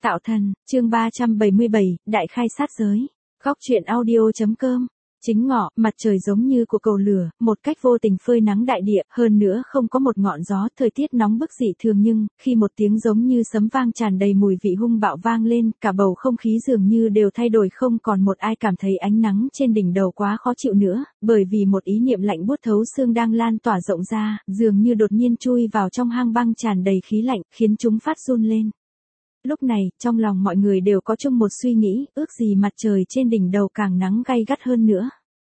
Tạo thần, chương 377, Đại khai sát giới. Góc truyện audio.com. Chính ngọ, mặt trời giống như của cầu lửa, một cách vô tình phơi nắng đại địa, hơn nữa không có một ngọn gió, thời tiết nóng bức dị thường nhưng, khi một tiếng giống như sấm vang tràn đầy mùi vị hung bạo vang lên, cả bầu không khí dường như đều thay đổi, không còn một ai cảm thấy ánh nắng trên đỉnh đầu quá khó chịu nữa, bởi vì một ý niệm lạnh buốt thấu xương đang lan tỏa rộng ra, dường như đột nhiên chui vào trong hang băng tràn đầy khí lạnh, khiến chúng phát run lên. Lúc này, trong lòng mọi người đều có chung một suy nghĩ, ước gì mặt trời trên đỉnh đầu càng nắng gay gắt hơn nữa.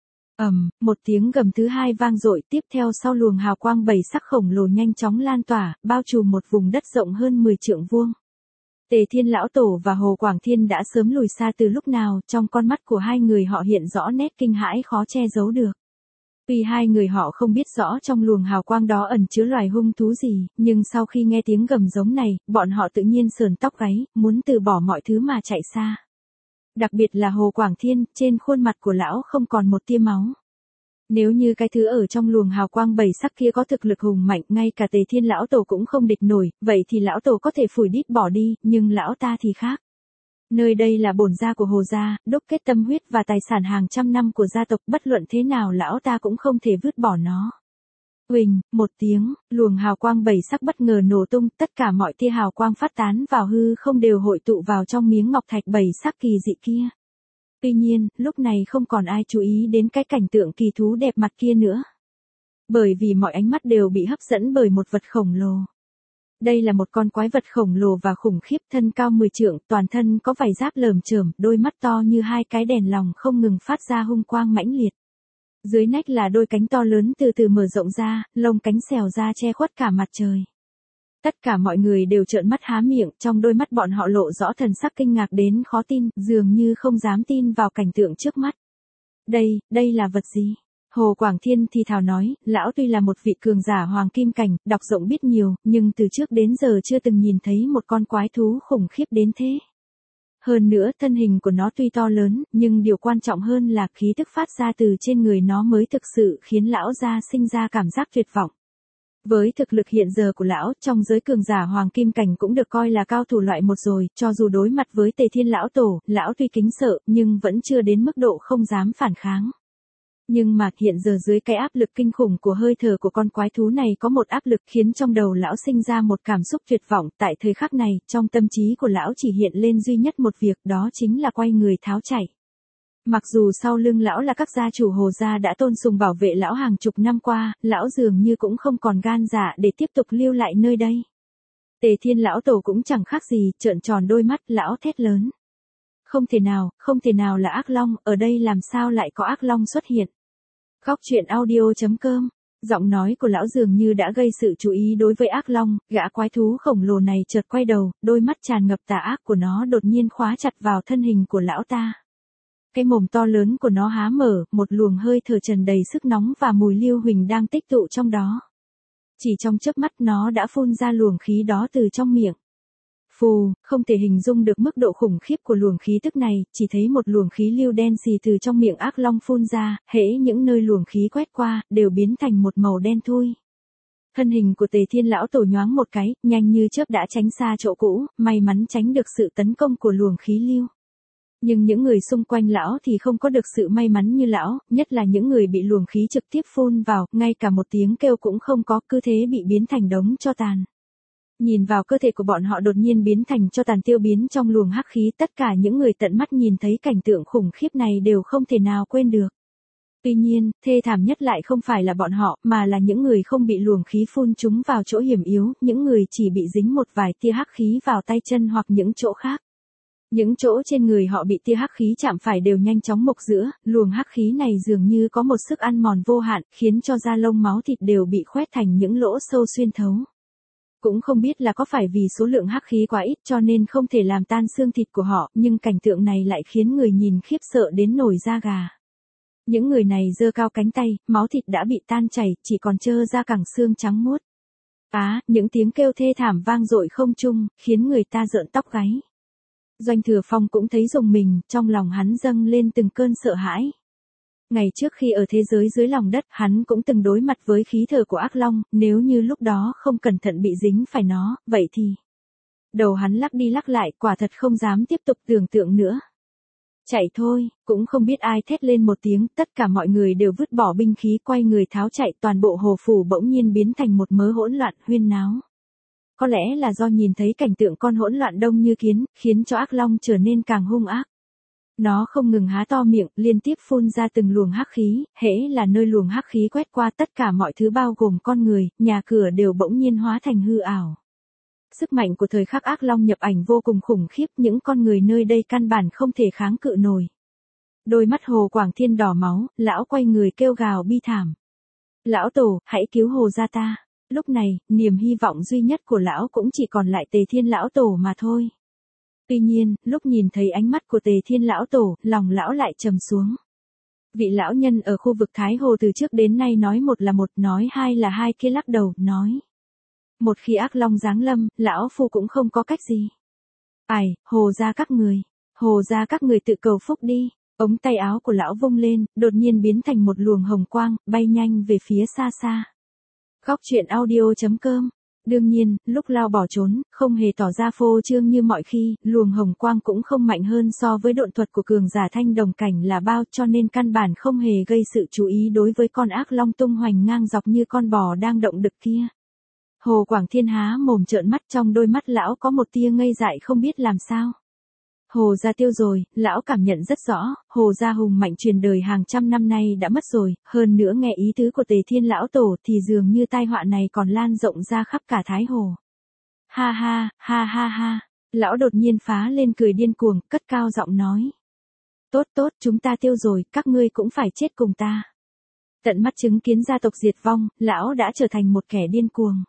Một tiếng gầm thứ hai vang dội, tiếp theo sau luồng hào quang bảy sắc khổng lồ nhanh chóng lan tỏa, bao trùm một vùng đất rộng hơn 10 trượng vuông. Tề Thiên Lão Tổ và Hồ Quảng Thiên đã sớm lùi xa từ lúc nào, trong con mắt của hai người họ hiện rõ nét kinh hãi khó che giấu được. Tuy hai người họ không biết rõ trong luồng hào quang đó ẩn chứa loài hung thú gì, nhưng sau khi nghe tiếng gầm giống này, bọn họ tự nhiên sờn tóc gáy, muốn từ bỏ mọi thứ mà chạy xa. Đặc biệt là Hồ Quảng Thiên, trên khuôn mặt của lão không còn một tia máu. Nếu như cái thứ ở trong luồng hào quang bảy sắc kia có thực lực hùng mạnh, ngay cả Tề Thiên Lão Tổ cũng không địch nổi, vậy thì lão tổ có thể phủi đít bỏ đi, nhưng lão ta thì khác. Nơi đây là bổn gia của Hồ gia, đúc kết tâm huyết và tài sản hàng trăm năm của gia tộc, bất luận thế nào lão ta cũng không thể vứt bỏ nó. Huỳnh, một tiếng, luồng hào quang bảy sắc bất ngờ nổ tung, tất cả mọi tia hào quang phát tán vào hư không đều hội tụ vào trong miếng ngọc thạch bảy sắc kỳ dị kia. Tuy nhiên, lúc này không còn ai chú ý đến cái cảnh tượng kỳ thú đẹp mặt kia nữa. Bởi vì mọi ánh mắt đều bị hấp dẫn bởi một vật khổng lồ. Đây là một con quái vật khổng lồ và khủng khiếp, thân cao 10 trượng, toàn thân có vảy giáp lởm chởm, đôi mắt to như hai cái đèn lồng không ngừng phát ra hung quang mãnh liệt. Dưới nách là đôi cánh to lớn từ từ mở rộng ra, lông cánh xèo ra che khuất cả mặt trời. Tất cả mọi người đều trợn mắt há miệng, trong đôi mắt bọn họ lộ rõ thần sắc kinh ngạc đến khó tin, dường như không dám tin vào cảnh tượng trước mắt. Đây là vật gì? Hồ Quảng Thiên thì thào nói, lão tuy là một vị cường giả hoàng kim cảnh, đọc rộng biết nhiều, nhưng từ trước đến giờ chưa từng nhìn thấy một con quái thú khủng khiếp đến thế. Hơn nữa, thân hình của nó tuy to lớn, nhưng điều quan trọng hơn là khí tức phát ra từ trên người nó mới thực sự khiến lão gia sinh ra cảm giác tuyệt vọng. Với thực lực hiện giờ của lão, trong giới cường giả hoàng kim cảnh cũng được coi là cao thủ loại một rồi, cho dù đối mặt với Tề Thiên Lão Tổ, lão tuy kính sợ, nhưng vẫn chưa đến mức độ không dám phản kháng. Nhưng mà hiện giờ dưới cái áp lực kinh khủng của hơi thở của con quái thú này có một áp lực khiến trong đầu lão sinh ra một cảm xúc tuyệt vọng, tại thời khắc này, trong tâm trí của lão chỉ hiện lên duy nhất một việc, đó chính là quay người tháo chạy. Mặc dù sau lưng lão là các gia chủ Hồ gia đã tôn sùng bảo vệ lão hàng chục năm qua, lão dường như cũng không còn gan dạ để tiếp tục lưu lại nơi đây. Tề Thiên Lão Tổ cũng chẳng khác gì, trợn tròn đôi mắt, lão thét lớn. Không thể nào là ác long, ở đây làm sao lại có ác long xuất hiện. Góc truyện audio.com. Giọng nói của lão dường như đã gây sự chú ý đối với ác long, gã quái thú khổng lồ này chợt quay đầu, đôi mắt tràn ngập tà ác của nó đột nhiên khóa chặt vào thân hình của lão ta. Cái mồm to lớn của nó há mở, một luồng hơi thở tràn đầy sức nóng và mùi lưu huỳnh đang tích tụ trong đó. Chỉ trong chớp mắt nó đã phun ra luồng khí đó từ trong miệng. Phù, không thể hình dung được mức độ khủng khiếp của luồng khí tức này, chỉ thấy một luồng khí lưu đen xì từ trong miệng ác long phun ra, hễ những nơi luồng khí quét qua, đều biến thành một màu đen thui. Thân hình của Tề Thiên Lão Tổ nhoáng một cái, nhanh như chớp đã tránh xa chỗ cũ, may mắn tránh được sự tấn công của luồng khí lưu. Nhưng những người xung quanh lão thì không có được sự may mắn như lão, nhất là những người bị luồng khí trực tiếp phun vào, ngay cả một tiếng kêu cũng không có, cứ thế bị biến thành đống tro tàn. Nhìn vào cơ thể của bọn họ đột nhiên biến thành tro tàn tiêu biến trong luồng hắc khí, tất cả những người tận mắt nhìn thấy cảnh tượng khủng khiếp này đều không thể nào quên được. Tuy nhiên, thê thảm nhất lại không phải là bọn họ, mà là những người không bị luồng khí phun trúng vào chỗ hiểm yếu, những người chỉ bị dính một vài tia hắc khí vào tay chân hoặc những chỗ khác. Những chỗ trên người họ bị tia hắc khí chạm phải đều nhanh chóng mục rữa, luồng hắc khí này dường như có một sức ăn mòn vô hạn, khiến cho da lông máu thịt đều bị khoét thành những lỗ sâu xuyên thấu. Cũng không biết là có phải vì số lượng hắc khí quá ít cho nên không thể làm tan xương thịt của họ, nhưng cảnh tượng này lại khiến người nhìn khiếp sợ đến nổi da gà. Những người này giơ cao cánh tay, máu thịt đã bị tan chảy, chỉ còn trơ ra cẳng xương trắng muốt. Những tiếng kêu thê thảm vang dội không trung, khiến người ta rợn tóc gáy. Doanh Thừa Phong cũng thấy rùng mình, trong lòng hắn dâng lên từng cơn sợ hãi. Ngày trước khi ở thế giới dưới lòng đất, hắn cũng từng đối mặt với khí thở của ác long, nếu như lúc đó không cẩn thận bị dính phải nó, vậy thì... Đầu hắn lắc đi lắc lại, quả thật không dám tiếp tục tưởng tượng nữa. Chạy thôi, cũng không biết ai thét lên một tiếng, tất cả mọi người đều vứt bỏ binh khí quay người tháo chạy, toàn bộ hồ phủ bỗng nhiên biến thành một mớ hỗn loạn huyên náo. Có lẽ là do nhìn thấy cảnh tượng con hỗn loạn đông như kiến, khiến cho ác long trở nên càng hung ác. Nó không ngừng há to miệng, liên tiếp phun ra từng luồng hắc khí, hễ là nơi luồng hắc khí quét qua tất cả mọi thứ bao gồm con người, nhà cửa đều bỗng nhiên hóa thành hư ảo. Sức mạnh của thời khắc ác long nhập ảnh vô cùng khủng khiếp, những con người nơi đây căn bản không thể kháng cự nổi. Đôi mắt Hồ Quảng Thiên đỏ máu, lão quay người kêu gào bi thảm. Lão tổ, hãy cứu Hồ gia ta. Lúc này, niềm hy vọng duy nhất của lão cũng chỉ còn lại Tề Thiên lão tổ mà thôi. Tuy nhiên, lúc nhìn thấy ánh mắt của Tề Thiên lão tổ, lòng lão lại trầm xuống. Vị lão nhân ở khu vực Thái Hồ từ trước đến nay nói một là một, nói hai là hai, kia lắc đầu, nói. Một khi ác long giáng lâm, lão phu cũng không có cách gì. Ai, Hồ gia các người tự cầu phúc đi. Ống tay áo của lão vung lên, đột nhiên biến thành một luồng hồng quang, bay nhanh về phía xa xa. Góc truyện audio.com. Đương nhiên, lúc lao bỏ trốn, không hề tỏ ra phô trương như mọi khi, luồng hồng quang cũng không mạnh hơn so với độn thuật của cường giả thanh đồng cảnh là bao, cho nên căn bản không hề gây sự chú ý đối với con ác long tung hoành ngang dọc như con bò đang động đực kia. Hồ Quảng Thiên há mồm trợn mắt, trong đôi mắt lão có một tia ngây dại không biết làm sao. Hồ gia tiêu rồi, lão cảm nhận rất rõ, Hồ gia hùng mạnh truyền đời hàng trăm năm nay đã mất rồi, hơn nữa nghe ý tứ của Tề Thiên lão tổ thì dường như tai họa này còn lan rộng ra khắp cả Thái Hồ. Ha ha, ha ha ha, lão đột nhiên phá lên cười điên cuồng, cất cao giọng nói. Tốt tốt, chúng ta tiêu rồi, các ngươi cũng phải chết cùng ta. Tận mắt chứng kiến gia tộc diệt vong, lão đã trở thành một kẻ điên cuồng.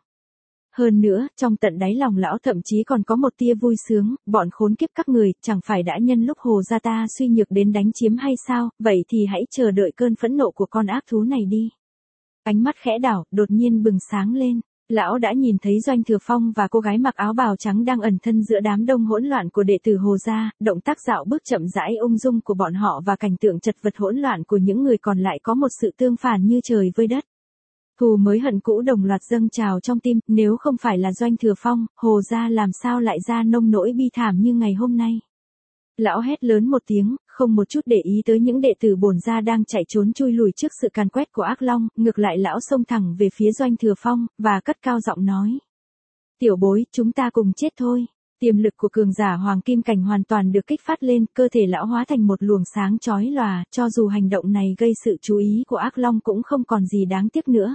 Hơn nữa, trong tận đáy lòng lão thậm chí còn có một tia vui sướng, bọn khốn kiếp các người, chẳng phải đã nhân lúc Hồ gia ta suy nhược đến đánh chiếm hay sao, vậy thì hãy chờ đợi cơn phẫn nộ của con ác thú này đi. Ánh mắt khẽ đảo, đột nhiên bừng sáng lên, lão đã nhìn thấy Doanh Thừa Phong và cô gái mặc áo bào trắng đang ẩn thân giữa đám đông hỗn loạn của đệ tử Hồ gia, động tác dạo bước chậm rãi ung dung của bọn họ và cảnh tượng chật vật hỗn loạn của những người còn lại có một sự tương phản như trời với đất. Thù mới hận cũ đồng loạt dâng trào trong tim, nếu không phải là Doanh Thừa Phong, Hồ gia làm sao lại ra nông nỗi bi thảm như ngày hôm nay. Lão hét lớn một tiếng, không một chút để ý tới những đệ tử bổn gia đang chạy trốn chui lùi trước sự càn quét của ác long, ngược lại lão xông thẳng về phía Doanh Thừa Phong, và cất cao giọng nói. Tiểu bối, chúng ta cùng chết thôi. Tiềm lực của cường giả Hoàng Kim Cảnh hoàn toàn được kích phát lên, cơ thể lão hóa thành một luồng sáng chói lòa, cho dù hành động này gây sự chú ý của ác long cũng không còn gì đáng tiếc nữa.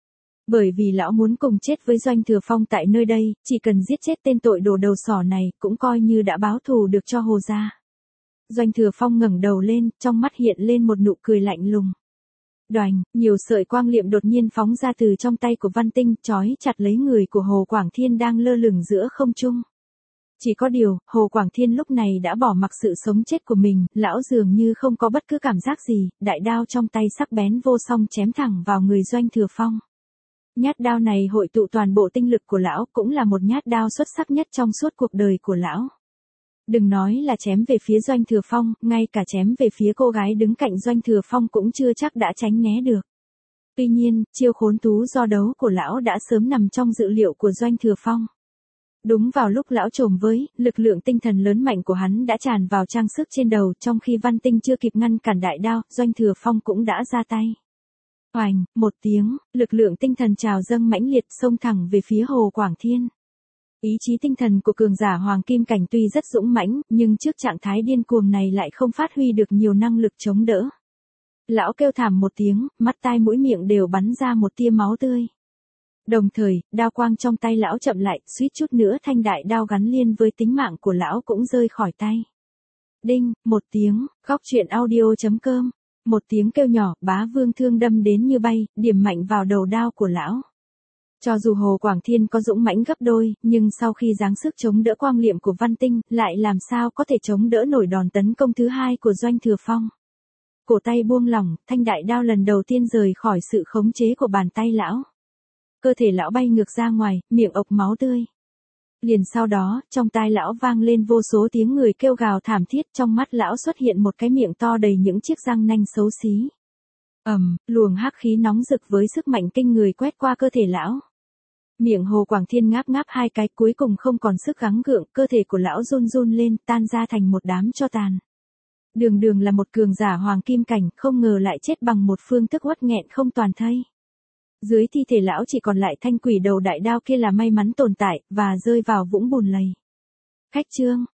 Bởi vì lão muốn cùng chết với Doanh Thừa Phong tại nơi đây, chỉ cần giết chết tên tội đồ đầu sỏ này, cũng coi như đã báo thù được cho Hồ gia. Doanh Thừa Phong ngẩng đầu lên, trong mắt hiện lên một nụ cười lạnh lùng. Đoành, nhiều sợi quang liệm đột nhiên phóng ra từ trong tay của Văn Tinh, trói chặt lấy người của Hồ Quảng Thiên đang lơ lửng giữa không trung. Chỉ có điều, Hồ Quảng Thiên lúc này đã bỏ mặc sự sống chết của mình, lão dường như không có bất cứ cảm giác gì, đại đao trong tay sắc bén vô song chém thẳng vào người Doanh Thừa Phong. Nhát đao này hội tụ toàn bộ tinh lực của lão, cũng là một nhát đao xuất sắc nhất trong suốt cuộc đời của lão. Đừng nói là chém về phía Doanh Thừa Phong, ngay cả chém về phía cô gái đứng cạnh Doanh Thừa Phong cũng chưa chắc đã tránh né được. Tuy nhiên, chiêu khốn tú do đấu của lão đã sớm nằm trong dự liệu của Doanh Thừa Phong. Đúng vào lúc lão chồm với, lực lượng tinh thần lớn mạnh của hắn đã tràn vào trang sức trên đầu, trong khi Văn Tinh chưa kịp ngăn cản đại đao, Doanh Thừa Phong cũng đã ra tay. Oành, một tiếng, lực lượng tinh thần trào dâng mãnh liệt xông thẳng về phía Hồ Quảng Thiên. Ý chí tinh thần của cường giả Hoàng Kim Cảnh tuy rất dũng mãnh, nhưng trước trạng thái điên cuồng này lại không phát huy được nhiều năng lực chống đỡ. Lão kêu thảm một tiếng, mắt tai mũi miệng đều bắn ra một tia máu tươi. Đồng thời, đao quang trong tay lão chậm lại, suýt chút nữa thanh đại đao gắn liền với tính mạng của lão cũng rơi khỏi tay. Đinh, một tiếng, góc truyện audio.com. Một tiếng kêu nhỏ, Bá Vương thương đâm đến như bay, điểm mạnh vào đầu đao của lão. Cho dù Hồ Quảng Thiên có dũng mãnh gấp đôi, nhưng sau khi giáng sức chống đỡ quang liệm của Văn Tinh, lại làm sao có thể chống đỡ nổi đòn tấn công thứ hai của Doanh Thừa Phong. Cổ tay buông lỏng, thanh đại đao lần đầu tiên rời khỏi sự khống chế của bàn tay lão. Cơ thể lão bay ngược ra ngoài, miệng ộc máu tươi. Liền sau đó, trong tai lão vang lên vô số tiếng người kêu gào thảm thiết, trong mắt lão xuất hiện một cái miệng to đầy những chiếc răng nanh xấu xí. Luồng hắc khí nóng rực với sức mạnh kinh người quét qua cơ thể lão. Miệng Hồ Quảng Thiên ngáp ngáp hai cái, cuối cùng không còn sức gắng gượng, cơ thể của lão run run lên, tan ra thành một đám tro tàn. Đường Đường là một cường giả hoàng kim cảnh, không ngờ lại chết bằng một phương thức uất nghẹn không toàn thây. Dưới thi thể lão chỉ còn lại thanh quỷ đầu đại đao kia là may mắn tồn tại, và rơi vào vũng bùn lầy. Khách trương.